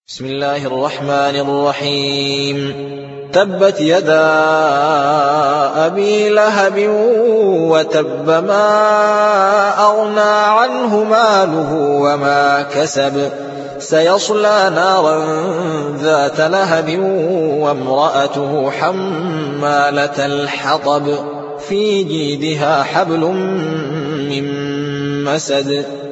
بسم الله الرحمن الرحيم. تبت يدا أبي لهب وتب، ما أغنى عنه ماله وما كسب، سيصلى نارا ذات لهب وامرأته حمالة الحطب، في جيدها حبل من مسد.